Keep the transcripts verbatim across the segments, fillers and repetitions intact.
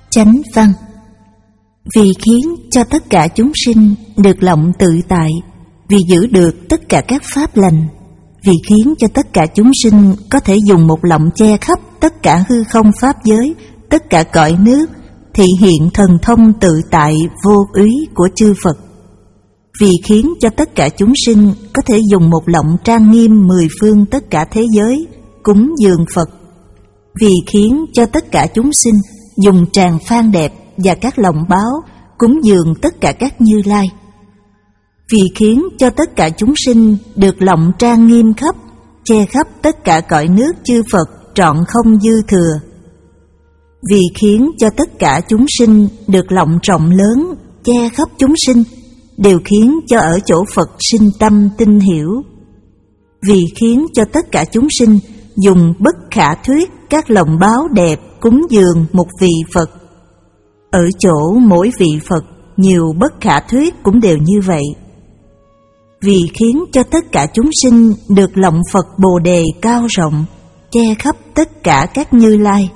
Chánh văn. Vì khiến cho tất cả chúng sinh được lộng tự tại, vì giữ được tất cả các pháp lành, vì khiến cho tất cả chúng sinh có thể dùng một lọng che khắp tất cả hư không pháp giới, tất cả cõi nước, thị hiện thần thông tự tại vô úy của chư Phật. Vì khiến cho tất cả chúng sinh có thể dùng một lọng trang nghiêm mười phương tất cả thế giới, cúng dường Phật. Vì khiến cho tất cả chúng sinh dùng tràng phan đẹp và các lọng báo cúng dường tất cả các Như Lai. Vì khiến cho tất cả chúng sinh được lọng trang nghiêm khắp, che khắp tất cả cõi nước chư Phật trọn không dư thừa. Vì khiến cho tất cả chúng sinh được lọng rộng lớn, che khắp chúng sinh, đều khiến cho ở chỗ Phật sinh tâm tinh hiểu. Vì khiến cho tất cả chúng sinh dùng bất khả thuyết các lọng báo đẹp cúng dường một vị Phật. Ở chỗ mỗi vị Phật nhiều bất khả thuyết cũng đều như vậy. Vì khiến cho tất cả chúng sinh được lọng Phật Bồ Đề cao rộng, che khắp tất cả các Như Lai.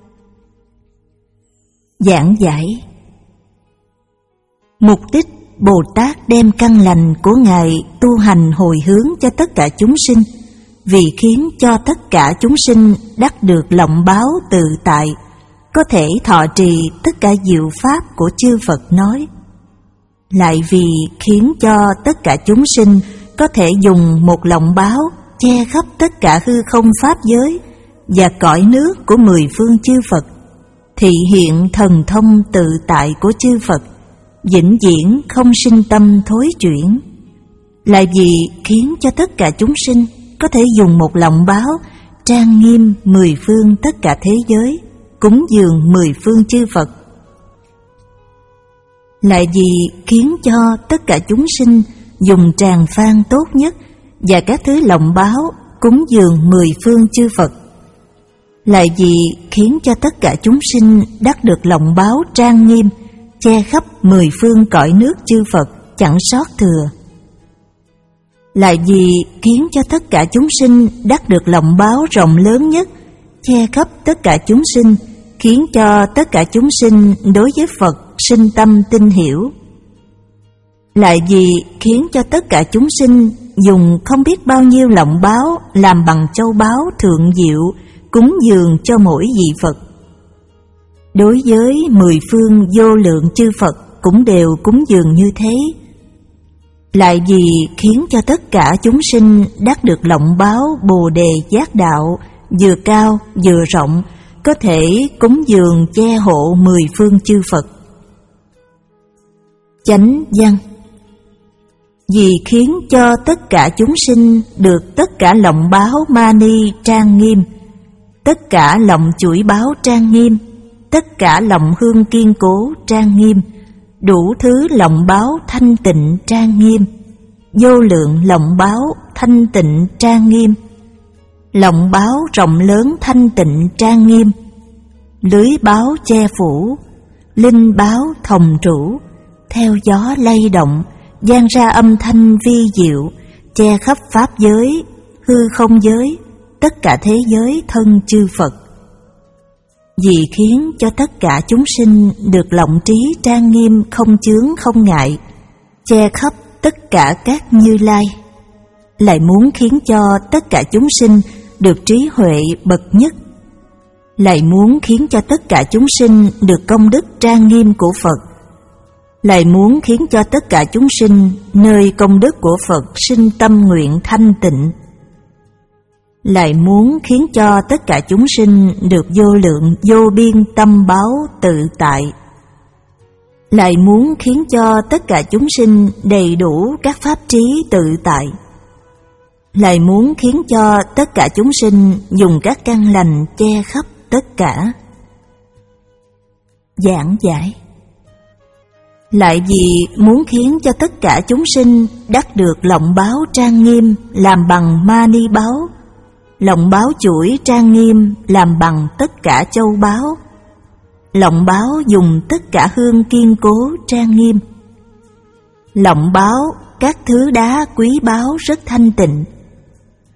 Giảng giải. Mục đích Bồ Tát đem căn lành của Ngài tu hành hồi hướng cho tất cả chúng sinh, vì khiến cho tất cả chúng sinh đắc được lọng báo tự tại, có thể thọ trì tất cả diệu pháp của chư Phật nói. Lại vì khiến cho tất cả chúng sinh có thể dùng một lọng báo che khắp tất cả hư không pháp giới và cõi nước của mười phương chư Phật, thị hiện thần thông tự tại của chư Phật, vĩnh viễn không sinh tâm thối chuyển. Lại vì khiến cho tất cả chúng sinh có thể dùng một lọng báo trang nghiêm mười phương tất cả thế giới, cúng dường mười phương chư Phật. Lại vì khiến cho tất cả chúng sinh dùng tràng phan tốt nhất và các thứ lọng báo cúng dường mười phương chư Phật. Lại vì khiến cho tất cả chúng sinh đắc được lọng báo trang nghiêm, che khắp mười phương cõi nước chư Phật chẳng sót thừa. Lại vì khiến cho tất cả chúng sinh đắc được lọng báo rộng lớn nhất, che khắp tất cả chúng sinh, khiến cho tất cả chúng sinh đối với Phật sinh tâm tin hiểu. Lại vì khiến cho tất cả chúng sinh dùng không biết bao nhiêu lọng báo làm bằng châu báu thượng diệu cúng dường cho mỗi vị Phật. Đối với mười phương vô lượng chư Phật cũng đều cúng dường như thế. Lại vì khiến cho tất cả chúng sinh đắc được lọng báo Bồ Đề giác đạo vừa cao vừa rộng, có thể cúng dường che hộ mười phương chư Phật. Chánh văn. Vì khiến cho tất cả chúng sinh được tất cả lọng báo mani trang nghiêm, tất cả lọng chuỗi báo trang nghiêm, tất cả lọng hương kiên cố trang nghiêm, đủ thứ lọng báo thanh tịnh trang nghiêm, vô lượng lọng báo thanh tịnh trang nghiêm, lọng báo rộng lớn thanh tịnh trang nghiêm, lưới báo che phủ, linh báo thòng trụ, theo gió lay động, vang ra âm thanh vi diệu, che khắp pháp giới, hư không giới, tất cả thế giới thân chư Phật. Vì khiến cho tất cả chúng sinh được lọng trí trang nghiêm không chướng không ngại, che khắp tất cả các Như Lai. Lại muốn khiến cho tất cả chúng sinh được trí huệ bậc nhất. Lại muốn khiến cho tất cả chúng sinh được công đức trang nghiêm của Phật. Lại muốn khiến cho tất cả chúng sinh nơi công đức của Phật sinh tâm nguyện thanh tịnh. Lại muốn khiến cho tất cả chúng sinh được vô lượng vô biên tâm báo tự tại. Lại muốn khiến cho tất cả chúng sinh đầy đủ các pháp trí tự tại. Lại muốn khiến cho tất cả chúng sinh dùng các căn lành che khắp tất cả. Giảng giải. Lại vì muốn khiến cho tất cả chúng sinh đắc được lọng báo trang nghiêm làm bằng mani báo, lọng báo chuỗi trang nghiêm làm bằng tất cả châu báu, lọng báo dùng tất cả hương kiên cố trang nghiêm, lọng báo các thứ đá quý báu rất thanh tịnh,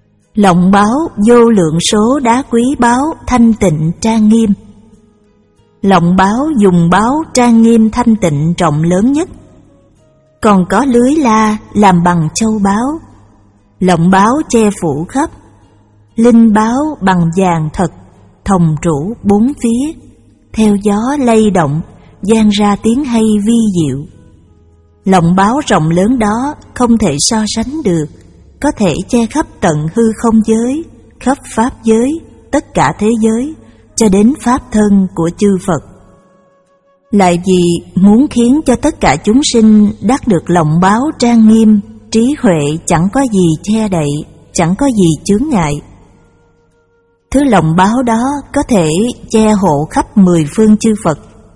lọng báo vô lượng số đá quý báu thanh tịnh trang nghiêm, Lọng báo dùng báo trang nghiêm thanh tịnh rộng lớn nhất. Còn có lưới la làm bằng châu báu. Lọng báo che phủ khắp. Linh báo bằng vàng thật, thòng rũ bốn phía, theo gió lay động, vang ra tiếng hay vi diệu. Lọng báo rộng lớn đó không thể so sánh được, có thể che khắp tận hư không giới, khắp pháp giới, tất cả thế giới, cho đến pháp thân của chư Phật. Lại vì muốn khiến cho tất cả chúng sinh đắc được lọng báo trang nghiêm, trí huệ chẳng có gì che đậy, chẳng có gì chướng ngại. Thứ lọng báo đó có thể che hộ khắp mười phương chư Phật.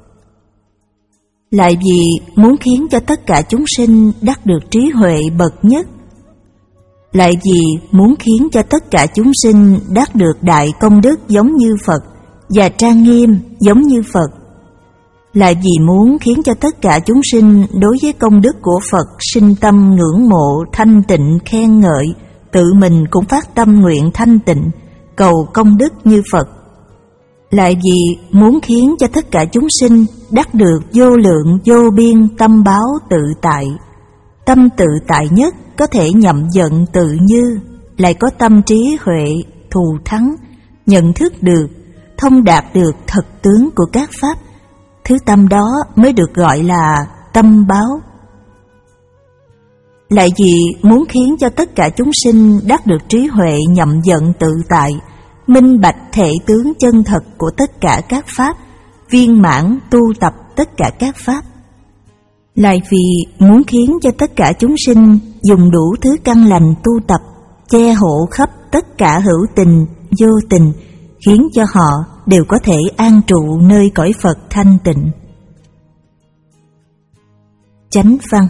Lại vì muốn khiến cho tất cả chúng sinh đắc được trí huệ bậc nhất. Lại vì muốn khiến cho tất cả chúng sinh đắc được đại công đức giống như Phật và trang nghiêm giống như Phật. Lại vì muốn khiến cho tất cả chúng sinh đối với công đức của Phật sinh tâm ngưỡng mộ, thanh tịnh, khen ngợi, tự mình cũng phát tâm nguyện thanh tịnh, cầu công đức như Phật. Lại vì muốn khiến cho tất cả chúng sinh đắc được vô lượng vô biên tâm báo tự tại. Tâm tự tại nhất có thể nhậm vận tự như, lại có tâm trí huệ, thù thắng, nhận thức được, thông đạt được thật tướng của các pháp. Thứ tâm đó mới được gọi là tâm báo. Lại vì muốn khiến cho tất cả chúng sinh đắc được trí huệ nhậm vận tự tại, minh bạch thể tướng chân thật của tất cả các pháp, viên mãn tu tập tất cả các pháp. Lại vì muốn khiến cho tất cả chúng sinh dùng đủ thứ căn lành tu tập, che hộ khắp tất cả hữu tình, vô tình, khiến cho họ đều có thể an trụ nơi cõi Phật thanh tịnh. Chánh văn.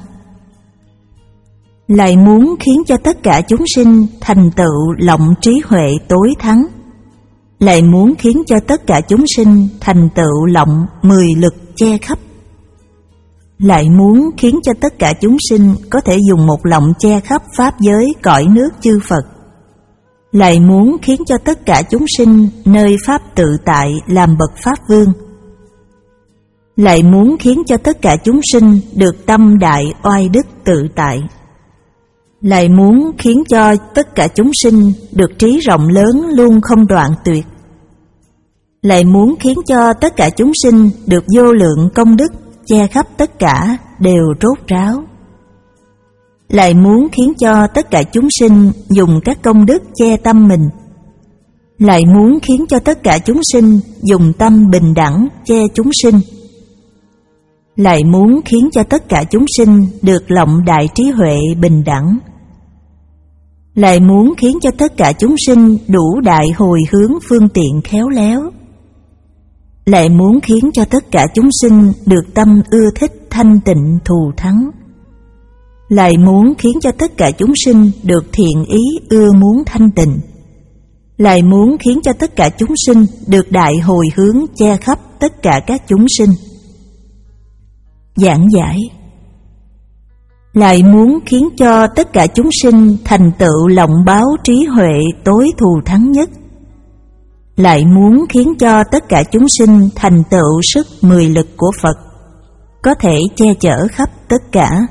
Lại muốn khiến cho tất cả chúng sinh thành tựu lọng trí huệ tối thắng. Lại muốn khiến cho tất cả chúng sinh thành tựu lọng mười lực che khắp. Lại muốn khiến cho tất cả chúng sinh có thể dùng một lọng che khắp pháp giới cõi nước chư Phật. Lại muốn khiến cho tất cả chúng sinh nơi pháp tự tại làm bậc pháp vương. Lại muốn khiến cho tất cả chúng sinh được tâm đại oai đức tự tại. Lại muốn khiến cho tất cả chúng sinh được trí rộng lớn luôn không đoạn tuyệt. Lại muốn khiến cho tất cả chúng sinh được vô lượng công đức che khắp tất cả đều rốt ráo. Lại muốn khiến cho tất cả chúng sinh dùng các công đức che tâm mình. Lại muốn khiến cho tất cả chúng sinh dùng tâm bình đẳng che chúng sinh. Lại muốn khiến cho tất cả chúng sinh được lọng đại trí huệ bình đẳng. Lại muốn khiến cho tất cả chúng sinh đủ đại hồi hướng phương tiện khéo léo. Lại muốn khiến cho tất cả chúng sinh được tâm ưa thích thanh tịnh thù thắng. Lại muốn khiến cho tất cả chúng sinh được thiện ý ưa muốn thanh tịnh. Lại muốn khiến cho tất cả chúng sinh được đại hồi hướng che khắp tất cả các chúng sinh. Giảng giải. Lại muốn khiến cho tất cả chúng sinh thành tựu lọng báo trí huệ tối thù thắng nhất. Lại muốn khiến cho tất cả chúng sinh thành tựu sức mười lực của Phật, có thể che chở khắp tất cả.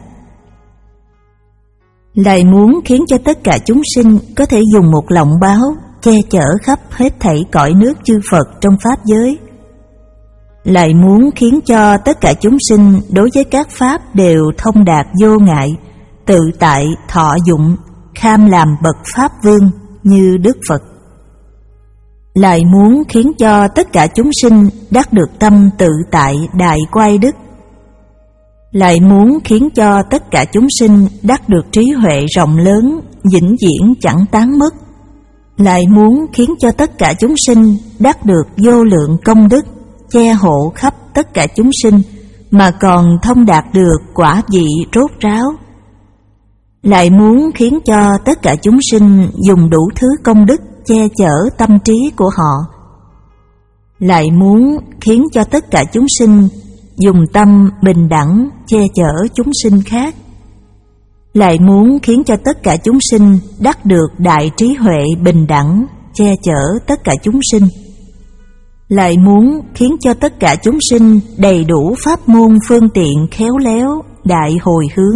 Lại muốn khiến cho tất cả chúng sinh có thể dùng một lọng báo che chở khắp hết thảy cõi nước chư Phật trong pháp giới. Lại muốn khiến cho tất cả chúng sinh đối với các pháp đều thông đạt vô ngại, tự tại thọ dụng, kham làm bậc pháp vương như Đức Phật. Lại muốn khiến cho tất cả chúng sinh đắc được tâm tự tại đại quay đức. Lại muốn khiến cho tất cả chúng sinh đắc được trí huệ rộng lớn, vĩnh viễn chẳng tán mất. Lại muốn khiến cho tất cả chúng sinh đắc được vô lượng công đức, che hộ khắp tất cả chúng sinh, mà còn thông đạt được quả vị rốt ráo. Lại muốn khiến cho tất cả chúng sinh dùng đủ thứ công đức che chở tâm trí của họ. Lại muốn khiến cho tất cả chúng sinh dùng tâm bình đẳng che chở chúng sinh khác. Lại muốn khiến cho tất cả chúng sinh đắc được đại trí huệ bình đẳng che chở tất cả chúng sinh. lại muốn khiến cho tất cả chúng sinh đầy đủ pháp môn phương tiện khéo léo đại hồi hướng,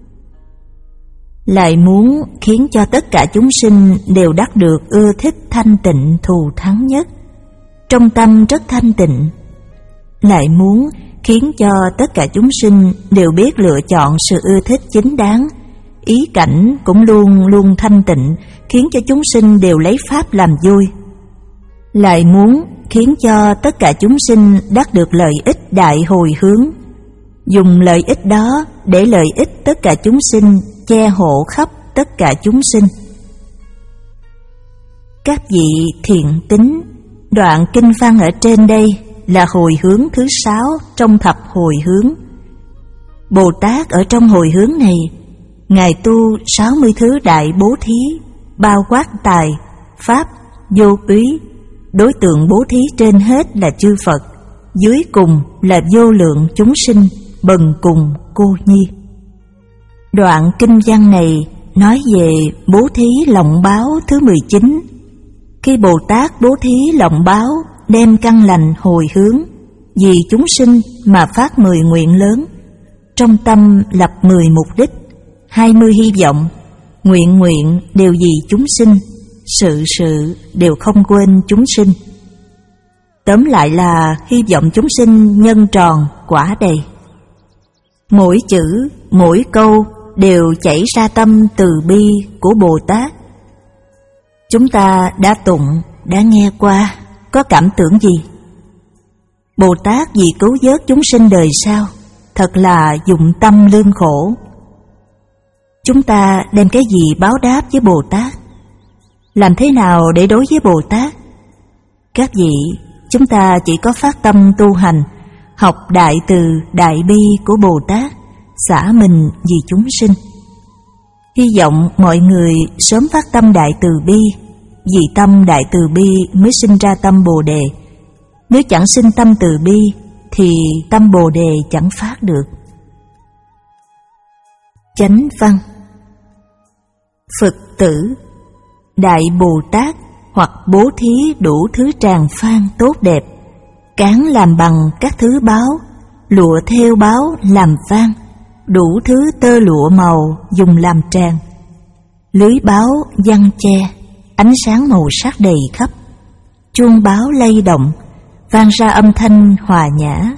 lại muốn khiến cho tất cả chúng sinh đều đắc được ưa thích thanh tịnh thù thắng nhất, trong tâm rất thanh tịnh, lại muốn khiến cho tất cả chúng sinh đều biết lựa chọn sự ưa thích chính đáng, ý cảnh cũng luôn luôn thanh tịnh, khiến cho chúng sinh đều lấy pháp làm vui, lại muốn khiến cho tất cả chúng sinh đắc được lợi ích đại hồi hướng, dùng lợi ích đó để lợi ích tất cả chúng sinh, che hộ khắp tất cả chúng sinh. Các vị thiện tín, đoạn kinh văn ở trên đây là hồi hướng thứ sáu trong thập hồi hướng. Bồ Tát ở trong hồi hướng này, Ngài tu sáu mươi thứ đại bố thí, bao quát tài, pháp, vô úy. Đối tượng bố thí trên hết là chư Phật, dưới cùng là vô lượng chúng sinh, bần cùng cô nhi. Đoạn kinh văn này nói về bố thí lòng báo thứ mười chín. Khi Bồ Tát bố thí lòng báo, đem căn lành hồi hướng, vì chúng sinh mà phát mười nguyện lớn, trong tâm lập mười mục đích, hai mươi hy vọng, nguyện nguyện đều vì chúng sinh, sự sự đều không quên chúng sinh. Tóm lại là hy vọng chúng sinh nhân tròn quả đầy. Mỗi chữ, mỗi câu đều chảy ra tâm từ bi của Bồ Tát. Chúng ta đã tụng, đã nghe qua, có cảm tưởng gì? Bồ Tát vì cứu vớt chúng sinh đời sau, thật là dụng tâm lương khổ. Chúng ta đem cái gì báo đáp với Bồ Tát? Làm thế nào để đối với Bồ Tát? Các vị, chúng ta chỉ có phát tâm tu hành, học đại từ đại bi của Bồ Tát, xả mình vì chúng sinh. Hy vọng mọi người sớm phát tâm đại từ bi, vì tâm đại từ bi mới sinh ra tâm Bồ Đề. Nếu chẳng sinh tâm từ bi thì tâm Bồ Đề chẳng phát được. Chánh văn: Phật tử, Đại Bồ Tát hoặc bố thí đủ thứ tràng phan tốt đẹp, cán làm bằng các thứ báo, lụa thêu báo làm phan, đủ thứ tơ lụa màu dùng làm tràng, lưới báo giăng che, ánh sáng màu sắc đầy khắp, chuông báo lay động, vang ra âm thanh hòa nhã.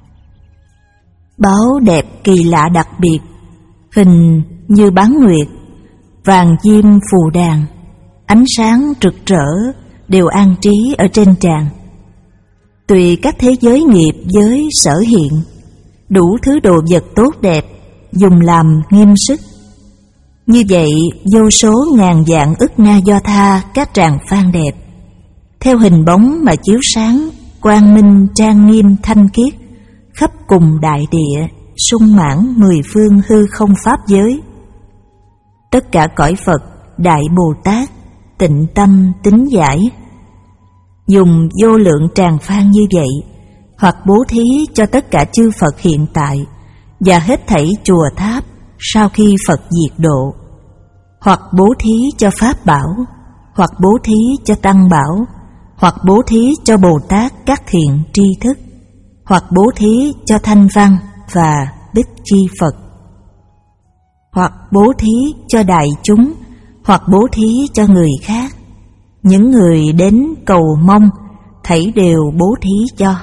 Báo đẹp kỳ lạ đặc biệt, hình như bán nguyệt, vàng diêm phù đàn, ánh sáng rực rỡ đều an trí ở trên tràng. Tùy các thế giới nghiệp giới sở hiện, đủ thứ đồ vật tốt đẹp dùng làm nghiêm sức. Như vậy vô số ngàn vạn ức na do tha các tràng phan đẹp, theo hình bóng mà chiếu sáng, quang minh trang nghiêm thanh khiết, khắp cùng đại địa, sung mãn mười phương hư không pháp giới. Tất cả cõi Phật, Đại Bồ Tát tịnh tâm tín giải, dùng vô lượng tràng phan như vậy, hoặc bố thí cho tất cả chư Phật hiện tại và hết thảy chùa tháp sau khi Phật diệt độ, hoặc bố thí cho Pháp Bảo, hoặc bố thí cho Tăng Bảo, hoặc bố thí cho Bồ Tát các thiện tri thức, hoặc bố thí cho Thanh Văn và Bích Chi Phật, hoặc bố thí cho đại chúng, hoặc bố thí cho người khác. Những người đến cầu mong, thảy đều bố thí cho.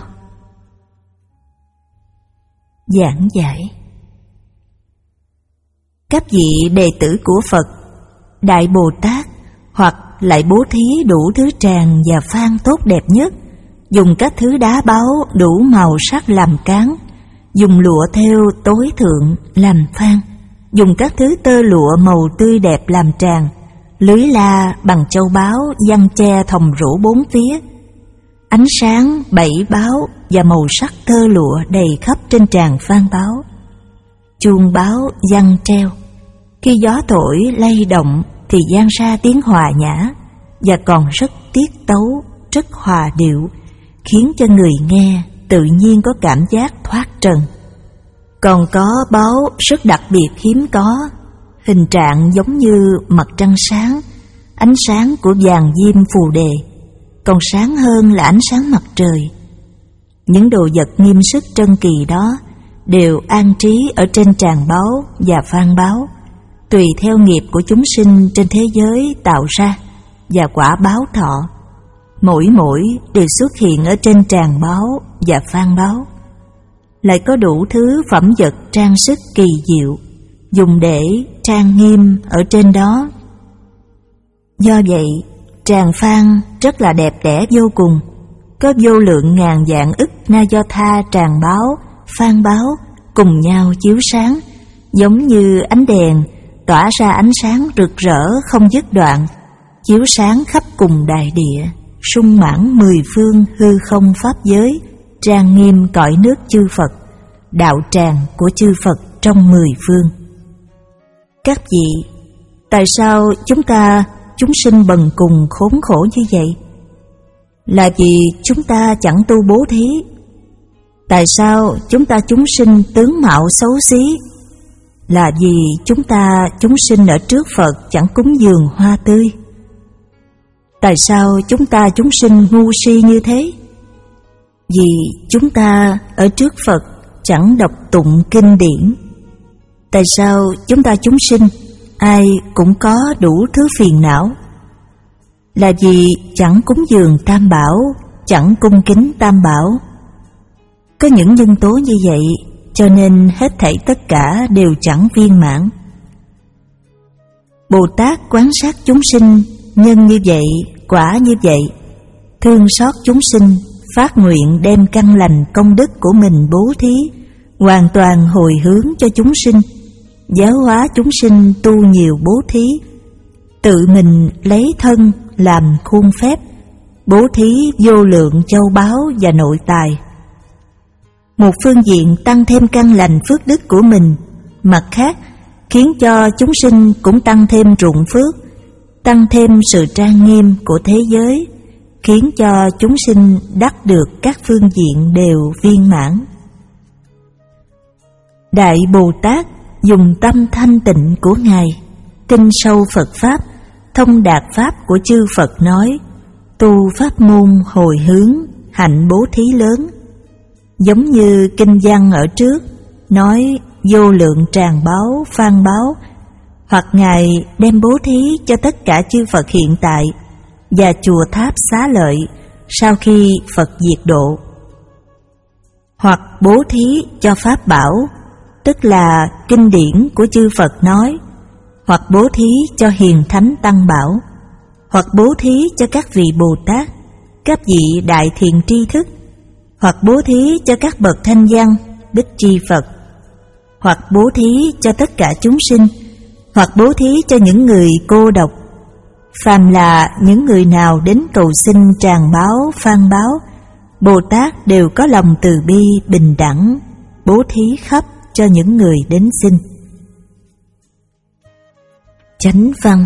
Giảng giải: Các vị đệ tử của Phật, Đại Bồ Tát hoặc lại bố thí đủ thứ tràng và phan tốt đẹp nhất, dùng các thứ đá báu đủ màu sắc làm cán, dùng lụa thêu tối thượng làm phan, dùng các thứ tơ lụa màu tươi đẹp làm tràng, lưới la bằng châu báu giăng che thòng rũ bốn phía, ánh sáng bảy báo và màu sắc tơ lụa đầy khắp trên tràng phan báo, chuông báo giăng treo, khi gió thổi lay động thì vang ra tiếng hòa nhã và còn rất tiết tấu, rất hòa điệu, khiến cho người nghe tự nhiên có cảm giác thoát trần. Còn có báo rất đặc biệt hiếm có, hình trạng giống như mặt trăng sáng, ánh sáng của vàng diêm phù đề, còn sáng hơn là ánh sáng mặt trời. Những đồ vật nghiêm sức trân kỳ đó đều an trí ở trên tràng báo và phan báo, tùy theo nghiệp của chúng sinh trên thế giới tạo ra và quả báo thọ. Mỗi mỗi đều xuất hiện ở trên tràng báo và phan báo. Lại có đủ thứ phẩm vật trang sức kỳ diệu dùng để trang nghiêm ở trên đó. Do vậy, tràng phan rất là đẹp đẽ vô cùng. Có vô lượng ngàn vạn ức na do tha tràng báo, phan báo cùng nhau chiếu sáng, giống như ánh đèn tỏa ra ánh sáng rực rỡ không dứt đoạn, chiếu sáng khắp cùng đại địa, sung mãn mười phương hư không pháp giới, trang nghiêm cõi nước chư Phật, đạo tràng của chư Phật trong mười phương. Các vị, tại sao chúng ta chúng sinh bần cùng khốn khổ như vậy? Là vì chúng ta chẳng tu bố thí. Tại sao chúng ta chúng sinh tướng mạo xấu xí? Là vì chúng ta chúng sinh ở trước Phật chẳng cúng dường hoa tươi. Tại sao chúng ta chúng sinh ngu si như thế? Vì chúng ta ở trước Phật chẳng đọc tụng kinh điển. Tại sao chúng ta chúng sinh ai cũng có đủ thứ phiền não? Là vì chẳng cúng dường Tam Bảo, chẳng cung kính Tam Bảo. Có những nhân tố như vậy, cho nên hết thảy tất cả đều chẳng viên mãn. Bồ Tát quán sát chúng sinh, nhân như vậy, quả như vậy, thương xót chúng sinh, phát nguyện đem căn lành công đức của mình bố thí, hoàn toàn hồi hướng cho chúng sinh, giáo hóa chúng sinh tu nhiều bố thí, tự mình lấy thân làm khuôn phép, bố thí vô lượng châu báu và nội tài. Một phương diện tăng thêm căn lành phước đức của mình, mặt khác khiến cho chúng sinh cũng tăng thêm ruộng phước, tăng thêm sự trang nghiêm của thế giới, khiến cho chúng sinh đắc được các phương diện đều viên mãn. Đại Bồ Tát dùng tâm thanh tịnh của Ngài, tin sâu Phật Pháp, thông đạt Pháp của chư Phật nói, tu pháp môn hồi hướng, hạnh bố thí lớn. Giống như kinh văn ở trước, nói vô lượng tràng báo, phan báo, hoặc Ngài đem bố thí cho tất cả chư Phật hiện tại và chùa tháp Xá Lợi sau khi Phật diệt độ, hoặc bố thí cho Pháp bảo, tức là kinh điển của chư Phật nói, hoặc bố thí cho hiền thánh tăng bảo, hoặc bố thí cho các vị Bồ Tát, các vị đại thiện tri thức, hoặc bố thí cho các bậc thanh văn, bích tri Phật, hoặc bố thí cho tất cả chúng sinh, hoặc bố thí cho những người cô độc. Phàm là những người nào đến cầu xin tràng báo, phan báo, Bồ Tát đều có lòng từ bi bình đẳng, bố thí khắp cho những người đến xin. Chánh văn: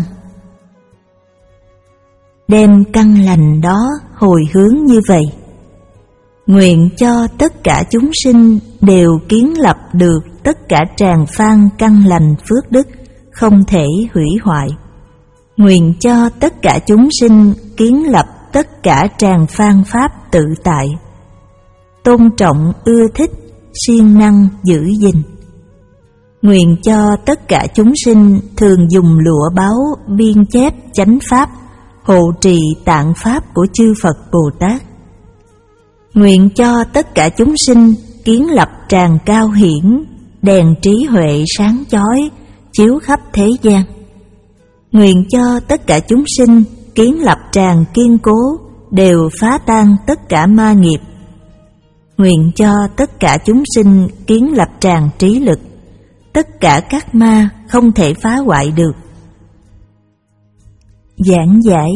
đem căn lành đó hồi hướng như vậy, nguyện cho tất cả chúng sinh đều kiến lập được tất cả tràng phan căn lành phước đức không thể hủy hoại. Nguyện cho tất cả chúng sinh kiến lập tất cả tràng phan pháp tự tại, tôn trọng ưa thích, siêng năng giữ gìn. Nguyện cho tất cả chúng sinh thường dùng lụa báu biên chép chánh pháp, hộ trì tạng pháp của chư Phật Bồ Tát. Nguyện cho tất cả chúng sinh kiến lập tràng cao hiển, đèn trí huệ sáng chói chiếu khắp thế gian. Nguyện cho tất cả chúng sinh kiến lập tràng kiên cố, đều phá tan tất cả ma nghiệp. Nguyện cho tất cả chúng sinh kiến lập tràng trí lực, tất cả các ma không thể phá hoại được. Giảng giải: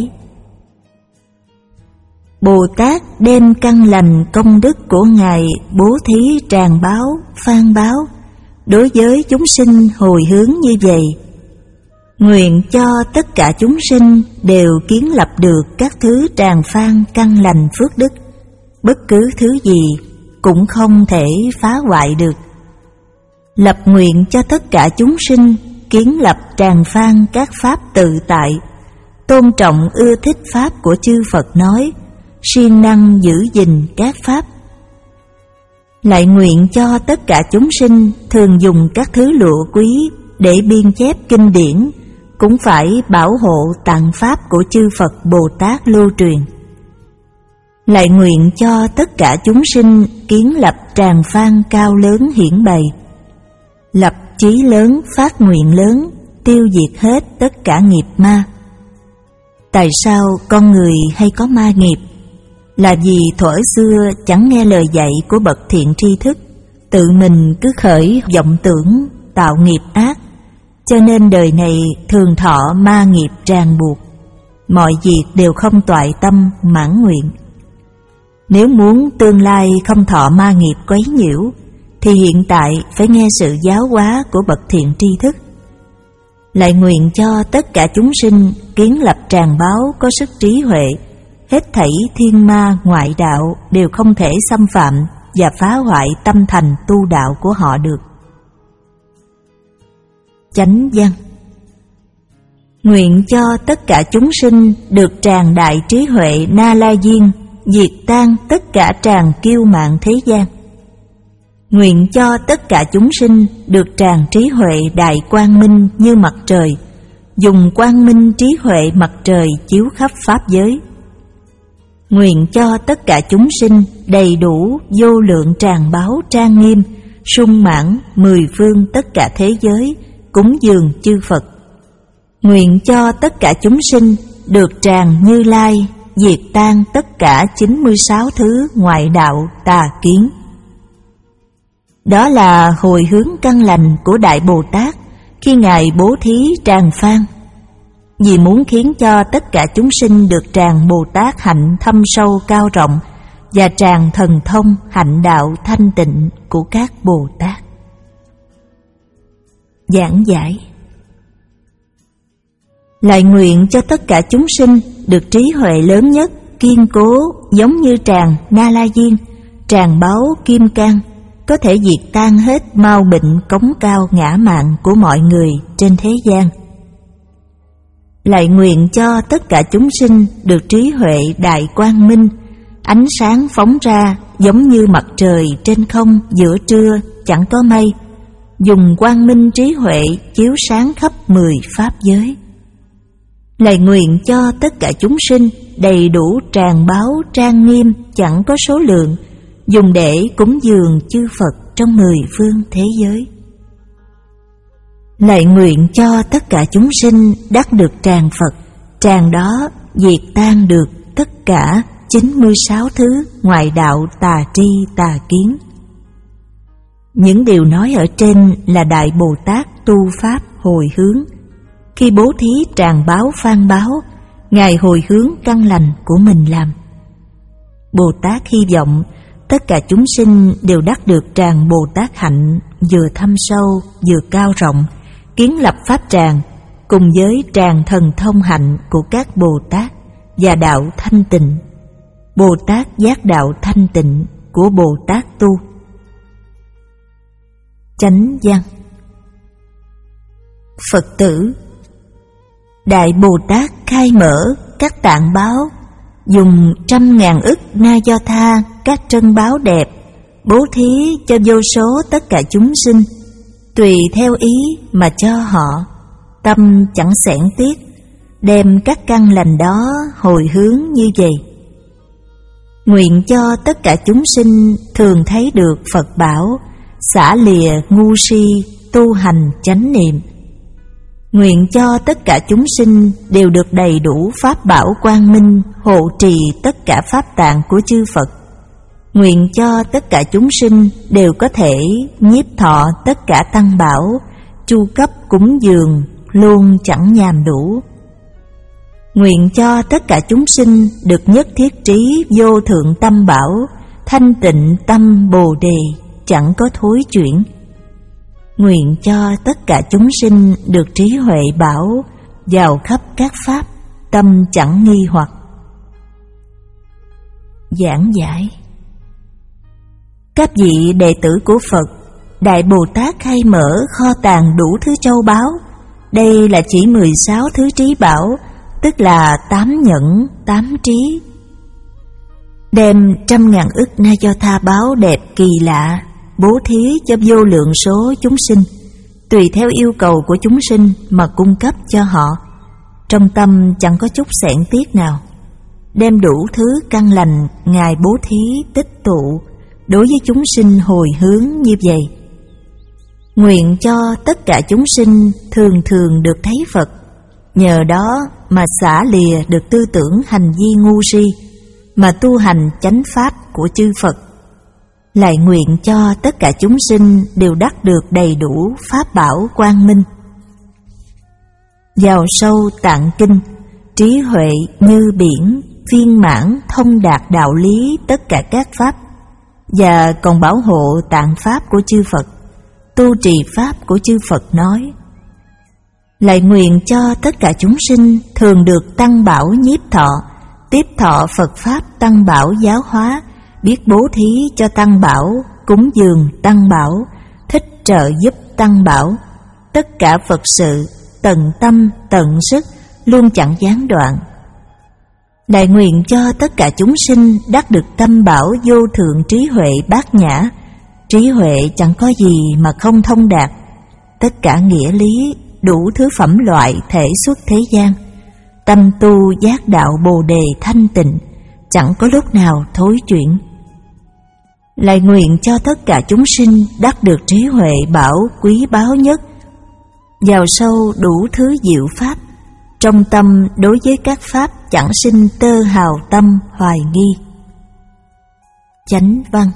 Bồ Tát đem căn lành công đức của Ngài bố thí tràng báo, phan báo, đối với chúng sinh hồi hướng như vậy. Nguyện cho tất cả chúng sinh đều kiến lập được các thứ tràng phan căn lành phước đức, bất cứ thứ gì cũng không thể phá hoại được. Lập nguyện cho tất cả chúng sinh kiến lập tràng phan các pháp tự tại, tôn trọng ưa thích pháp của chư Phật nói, siêng năng giữ gìn các pháp. Lại nguyện cho tất cả chúng sinh thường dùng các thứ lụa quý để biên chép kinh điển, cũng phải bảo hộ tạng pháp của chư Phật Bồ Tát lưu truyền. Lại nguyện cho tất cả chúng sinh kiến lập tràng phan cao lớn hiển bày, lập chí lớn, phát nguyện lớn, tiêu diệt hết tất cả nghiệp ma. Tại sao con người hay có ma nghiệp? Là vì thuở xưa chẳng nghe lời dạy của bậc thiện tri thức, tự mình cứ khởi vọng tưởng, tạo nghiệp ác, cho nên đời này thường thọ ma nghiệp ràng buộc, mọi việc đều không toại tâm mãn nguyện. Nếu muốn tương lai không thọ ma nghiệp quấy nhiễu, thì hiện tại phải nghe sự giáo hóa của bậc thiện tri thức. Lại nguyện cho tất cả chúng sinh kiến lập tràng báo có sức trí huệ, hết thảy thiên ma ngoại đạo đều không thể xâm phạm và phá hoại tâm thành tu đạo của họ được. Chánh văn. Nguyện cho tất cả chúng sinh được tràng đại trí huệ Na La Diên, diệt tan tất cả tràng kiêu mạn thế gian. Nguyện cho tất cả chúng sinh được tràng trí huệ đại quang minh như mặt trời, dùng quang minh trí huệ mặt trời chiếu khắp pháp giới. Nguyện cho tất cả chúng sinh đầy đủ vô lượng tràng báo trang nghiêm, sung mãn mười phương tất cả thế giới, cúng dường chư Phật. Nguyện cho tất cả chúng sinh được tràng Như Lai, diệt tan tất cả chín mươi sáu thứ ngoại đạo tà kiến. Đó là hồi hướng căn lành của Đại Bồ Tát khi Ngài bố thí tràng phan, vì muốn khiến cho tất cả chúng sinh được tràng Bồ Tát hạnh thâm sâu cao rộng và tràng thần thông hạnh đạo thanh tịnh của các Bồ Tát. Giảng giải. Lại nguyện cho tất cả chúng sinh được trí huệ lớn nhất, kiên cố giống như tràng Na La Diên, tràng báo kim cang, có thể diệt tan hết mau bệnh cống cao ngã mạn của mọi người trên thế gian. Lại nguyện cho tất cả chúng sinh được trí huệ đại quang minh, ánh sáng phóng ra giống như mặt trời trên không giữa trưa chẳng có mây, dùng quang minh trí huệ chiếu sáng khắp mười pháp giới. Lại nguyện cho tất cả chúng sinh đầy đủ tràng báo trang nghiêm chẳng có số lượng, dùng để cúng dường chư Phật trong mười phương thế giới. Lại nguyện cho tất cả chúng sinh đắc được tràng Phật, tràng đó diệt tan được tất cả chín mươi sáu thứ ngoại đạo tà tri tà kiến. Những điều nói ở trên là Đại Bồ Tát tu pháp hồi hướng. Khi bố thí tràng báo phan báo, Ngài hồi hướng căn lành của mình làm. Bồ Tát hy vọng tất cả chúng sinh đều đắc được tràng Bồ Tát hạnh vừa thâm sâu vừa cao rộng, kiến lập pháp tràng cùng với tràng thần thông hạnh của các Bồ Tát và đạo thanh tịnh, Bồ Tát giác đạo thanh tịnh của Bồ Tát tu. Chánh văn. Phật tử, Đại Bồ Tát khai mở các tạng báo, dùng trăm ngàn ức na do tha các trân báo đẹp, bố thí cho vô số tất cả chúng sinh, tùy theo ý mà cho họ, tâm chẳng xẻn tiếc, đem các căn lành đó hồi hướng như vậy. Nguyện cho tất cả chúng sinh thường thấy được Phật bảo, xả lìa ngu si, tu hành chánh niệm. Nguyện cho tất cả chúng sinh đều được đầy đủ pháp bảo quang minh, hộ trì tất cả pháp tạng của chư Phật. Nguyện cho tất cả chúng sinh đều có thể nhiếp thọ tất cả tăng bảo, chu cấp cúng dường, luôn chẳng nhàm đủ. Nguyện cho tất cả chúng sinh được nhất thiết trí vô thượng tâm bảo, thanh tịnh tâm Bồ Đề, chẳng có thối chuyển. Nguyện cho tất cả chúng sinh được trí huệ bảo, vào khắp các pháp, tâm chẳng nghi hoặc. Giảng giải. Các vị đệ tử của Phật, Đại Bồ Tát khai mở kho tàng đủ thứ châu báu. Đây là chỉ mười sáu thứ trí bảo, tức là tám nhẫn, tám trí. đem trăm ngàn ức na do tha báo đẹp kỳ lạ bố thí cho vô lượng số chúng sinh, tùy theo yêu cầu của chúng sinh mà cung cấp cho họ, trong tâm chẳng có chút xẻn tiếc nào. Đem đủ thứ căn lành Ngài bố thí tích tụ đối với chúng sinh hồi hướng như vậy. Nguyện cho tất cả chúng sinh thường thường được thấy Phật, nhờ đó mà xả lìa được tư tưởng hành vi ngu si, mà tu hành chánh pháp của chư Phật. Lại nguyện cho tất cả chúng sinh đều đắc được đầy đủ pháp bảo quang minh. Vào sâu tạng kinh, trí huệ như biển, viên mãn thông đạt đạo lý tất cả các pháp, và còn bảo hộ tạng pháp của chư Phật, tu trì pháp của chư Phật nói. Lại nguyện cho tất cả chúng sinh thường được tăng bảo nhiếp thọ, tiếp thọ Phật pháp tăng bảo giáo hóa, biết bố thí cho tăng bảo, cúng dường tăng bảo, thích trợ giúp tăng bảo, tất cả Phật sự tận tâm tận sức, luôn chẳng gián đoạn. Lại nguyện cho tất cả chúng sinh đắc được tâm bảo vô thượng trí huệ bát nhã, trí huệ chẳng có gì mà không thông đạt, tất cả nghĩa lý đủ thứ phẩm loại thể xuất thế gian, tâm tu giác đạo bồ đề thanh tịnh, chẳng có lúc nào thối chuyển. Lại nguyện cho tất cả chúng sinh đắc được trí huệ bảo quý báu nhất, vào sâu đủ thứ diệu pháp, trong tâm đối với các pháp chẳng sinh tơ hào tâm hoài nghi. Chánh văn.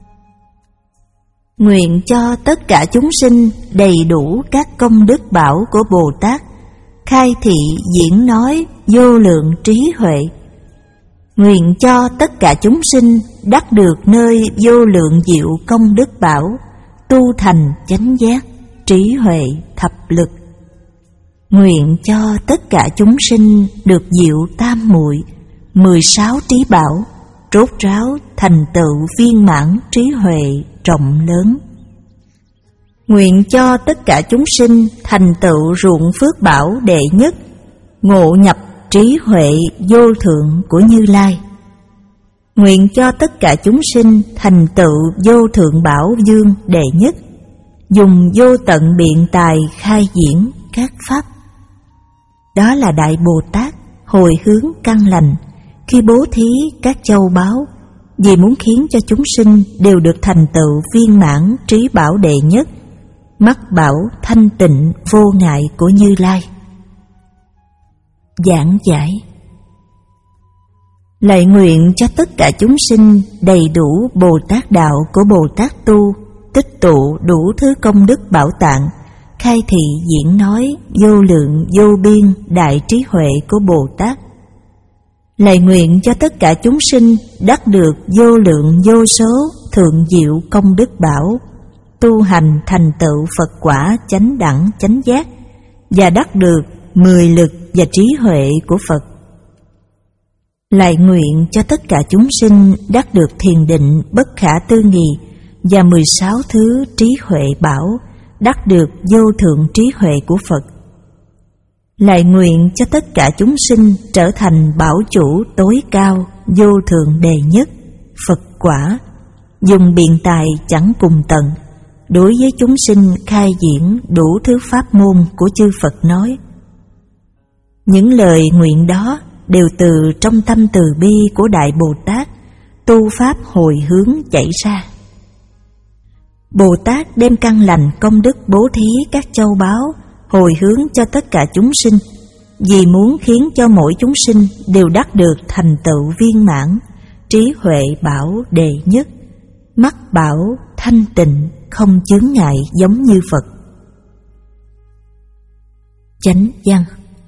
Nguyện cho tất cả chúng sinh đầy đủ các công đức bảo của Bồ Tát, khai thị diễn nói vô lượng trí huệ. Nguyện cho tất cả chúng sinh đắc được nơi vô lượng diệu công đức bảo, tu thành chánh giác, trí huệ thập lực. Nguyện cho tất cả chúng sinh được diệu tam muội, mười sáu trí bảo, rốt ráo thành tựu viên mãn trí huệ rộng lớn. Nguyện cho tất cả chúng sinh thành tựu ruộng phước bảo đệ nhất, ngộ nhập trí huệ vô thượng của Như Lai. Nguyện cho tất cả chúng sinh thành tựu vô thượng bảo dương đệ nhất, dùng vô tận biện tài khai diễn các pháp. Đó là Đại Bồ Tát hồi hướng căn lành khi bố thí các châu báu, vì muốn khiến cho chúng sinh đều được thành tựu viên mãn trí bảo đệ nhất, mắc bảo thanh tịnh vô ngại của Như Lai. Giảng giải. Lại nguyện cho tất cả chúng sinh đầy đủ Bồ Tát đạo của Bồ Tát tu, tích tụ đủ thứ công đức bảo tạng, khai thị diễn nói vô lượng vô biên đại trí huệ của Bồ Tát. Lại nguyện cho tất cả chúng sinh đắc được vô lượng vô số thượng diệu công đức bảo, tu hành thành tựu Phật quả chánh đẳng chánh giác, và đắc được mười lực và trí huệ của Phật. Lại nguyện cho tất cả chúng sinh đắc được thiền định bất khả tư nghị và mười sáu thứ trí huệ bảo, đắc được vô thượng trí huệ của Phật. Lại nguyện cho tất cả chúng sinh trở thành bảo chủ tối cao vô thượng đề nhất, Phật quả, dùng biện tài chẳng cùng tận, đối với chúng sinh khai diễn đủ thứ pháp môn của chư Phật nói. Những lời nguyện đó đều từ trong tâm từ bi của Đại Bồ Tát, tu pháp hồi hướng chảy ra. Bồ Tát đem căn lành công đức bố thí các châu báu hồi hướng cho tất cả chúng sinh, vì muốn khiến cho mỗi chúng sinh đều đắc được thành tựu viên mãn trí huệ bảo đệ nhất, mắc bảo thanh tịnh không chướng ngại giống như Phật. Chánh văn.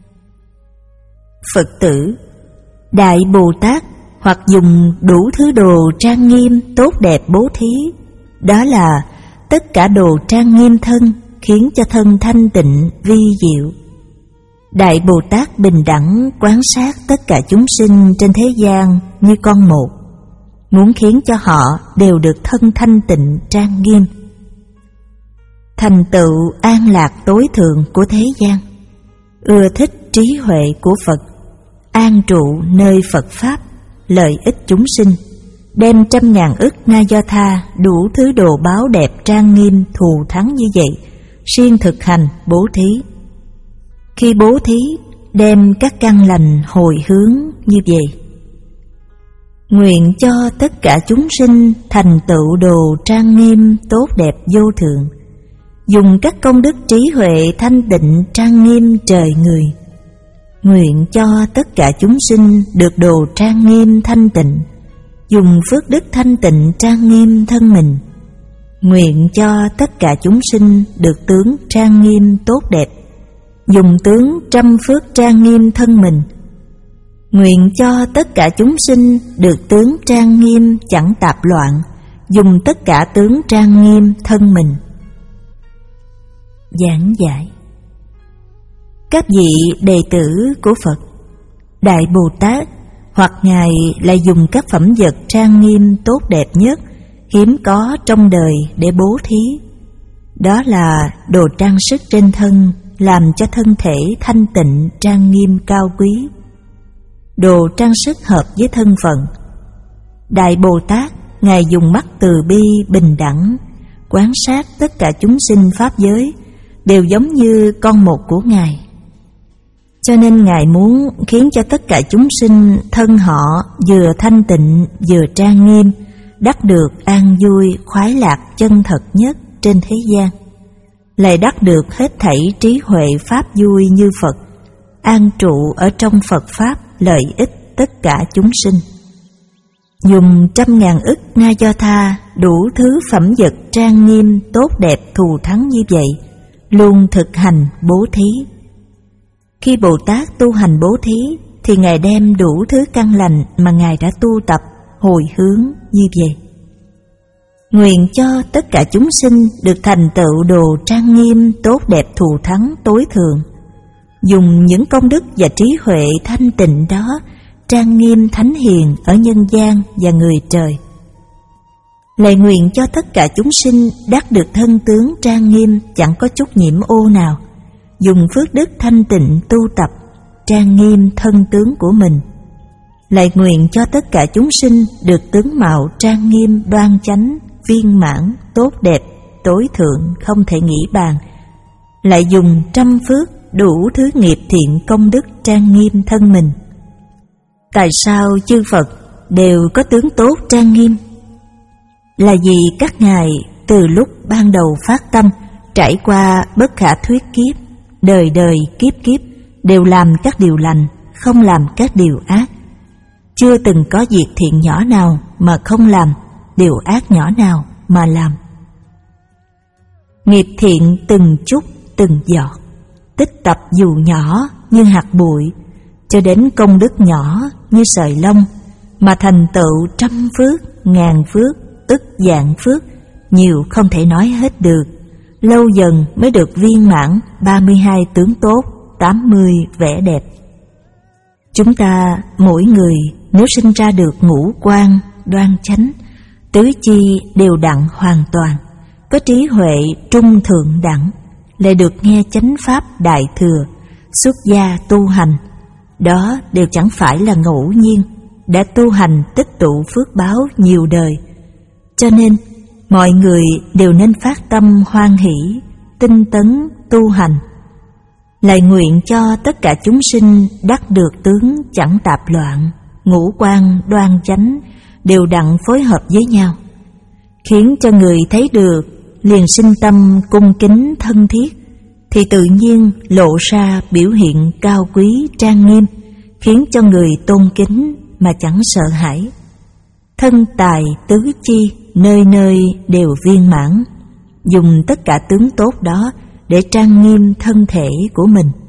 Phật tử, Đại Bồ Tát hoặc dùng đủ thứ đồ trang nghiêm tốt đẹp bố thí, đó là tất cả đồ trang nghiêm thân, khiến cho thân thanh tịnh vi diệu. Đại Bồ Tát bình đẳng quán sát tất cả chúng sinh trên thế gian như con một, muốn khiến cho họ đều được thân thanh tịnh trang nghiêm, thành tựu an lạc tối thượng của thế gian, ưa thích trí huệ của Phật, an trụ nơi Phật Pháp, lợi ích chúng sinh, đem trăm ngàn ức na do tha, đủ thứ đồ báo đẹp trang nghiêm thù thắng như vậy, siêng thực hành bố thí. Khi bố thí, đem các căn lành hồi hướng như vậy. Nguyện cho tất cả chúng sinh thành tựu đồ trang nghiêm tốt đẹp vô thượng, dùng các công đức trí huệ thanh tịnh trang nghiêm trời người. Nguyện cho tất cả chúng sinh được đồ trang nghiêm thanh tịnh, dùng phước đức thanh tịnh trang nghiêm thân mình. Nguyện cho tất cả chúng sinh được tướng trang nghiêm tốt đẹp, dùng tướng trăm phước trang nghiêm thân mình. Nguyện cho tất cả chúng sinh được tướng trang nghiêm chẳng tạp loạn, dùng tất cả tướng trang nghiêm thân mình. Giảng giải. Các vị đệ tử của Phật, Đại Bồ Tát hoặc Ngài lại dùng các phẩm vật trang nghiêm tốt đẹp nhất, hiếm có trong đời để bố thí. Đó là đồ trang sức trên thân, làm cho thân thể thanh tịnh trang nghiêm cao quý. Đồ trang sức hợp với thân phận. Đại Bồ Tát, Ngài dùng mắt từ bi bình đẳng, quan sát tất cả chúng sinh pháp giới, đều giống như con một của Ngài. Cho nên Ngài muốn khiến cho tất cả chúng sinh thân họ vừa thanh tịnh vừa trang nghiêm, đắc được an vui khoái lạc chân thật nhất trên thế gian, lại đắc được hết thảy trí huệ pháp vui như Phật, an trụ ở trong Phật Pháp lợi ích tất cả chúng sinh. Dùng trăm ngàn ức na do tha, đủ thứ phẩm vật trang nghiêm tốt đẹp thù thắng như vậy, luôn thực hành bố thí. Khi Bồ Tát tu hành bố thí, thì Ngài đem đủ thứ căn lành mà Ngài đã tu tập hồi hướng như vậy. Nguyện cho tất cả chúng sinh được thành tựu đồ trang nghiêm tốt đẹp thù thắng tối thượng, dùng những công đức và trí huệ thanh tịnh đó trang nghiêm thánh hiền ở nhân gian và người trời. Lại nguyện cho tất cả chúng sinh đắc được thân tướng trang nghiêm chẳng có chút nhiễm ô nào, dùng phước đức thanh tịnh tu tập trang nghiêm thân tướng của mình. Lại nguyện cho tất cả chúng sinh được tướng mạo trang nghiêm đoan chánh, viên mãn, tốt đẹp, tối thượng không thể nghĩ bàn. Lại dùng trăm phước đủ thứ nghiệp thiện công đức trang nghiêm thân mình. Tại sao chư Phật đều có tướng tốt trang nghiêm? Là vì các ngài từ lúc ban đầu phát tâm, trải qua bất khả thuyết kiếp, đời đời kiếp kiếp đều làm các điều lành, không làm các điều ác. Chưa từng có việc thiện nhỏ nào mà không làm, điều ác nhỏ nào mà làm. Nghiệp thiện từng chút từng giọt, tích tập dù nhỏ như hạt bụi, cho đến công đức nhỏ như sợi lông, mà thành tựu trăm phước, ngàn phước, ức vạn phước, nhiều không thể nói hết được. Lâu dần mới được viên mãn ba mươi hai tướng tốt, tám mươi vẻ đẹp. Chúng ta mỗi người nếu sinh ra được ngũ quan đoan chánh, tứ chi đều đặn hoàn toàn, có trí huệ trung thượng đẳng, lại được nghe chánh pháp đại thừa, xuất gia tu hành, đó đều chẳng phải là ngẫu nhiên, đã tu hành tích tụ phước báo nhiều đời. Cho nên mọi người đều nên phát tâm hoan hỷ, tinh tấn tu hành. Lại nguyện cho tất cả chúng sinh đắc được tướng chẳng tạp loạn, ngũ quan đoan chánh, đều đặn phối hợp với nhau, khiến cho người thấy được liền sinh tâm cung kính thân thiết, thì tự nhiên lộ ra biểu hiện cao quý trang nghiêm, khiến cho người tôn kính mà chẳng sợ hãi. Thân tài tứ chi nơi nơi đều viên mãn, dùng tất cả tướng tốt đó để trang nghiêm thân thể của mình.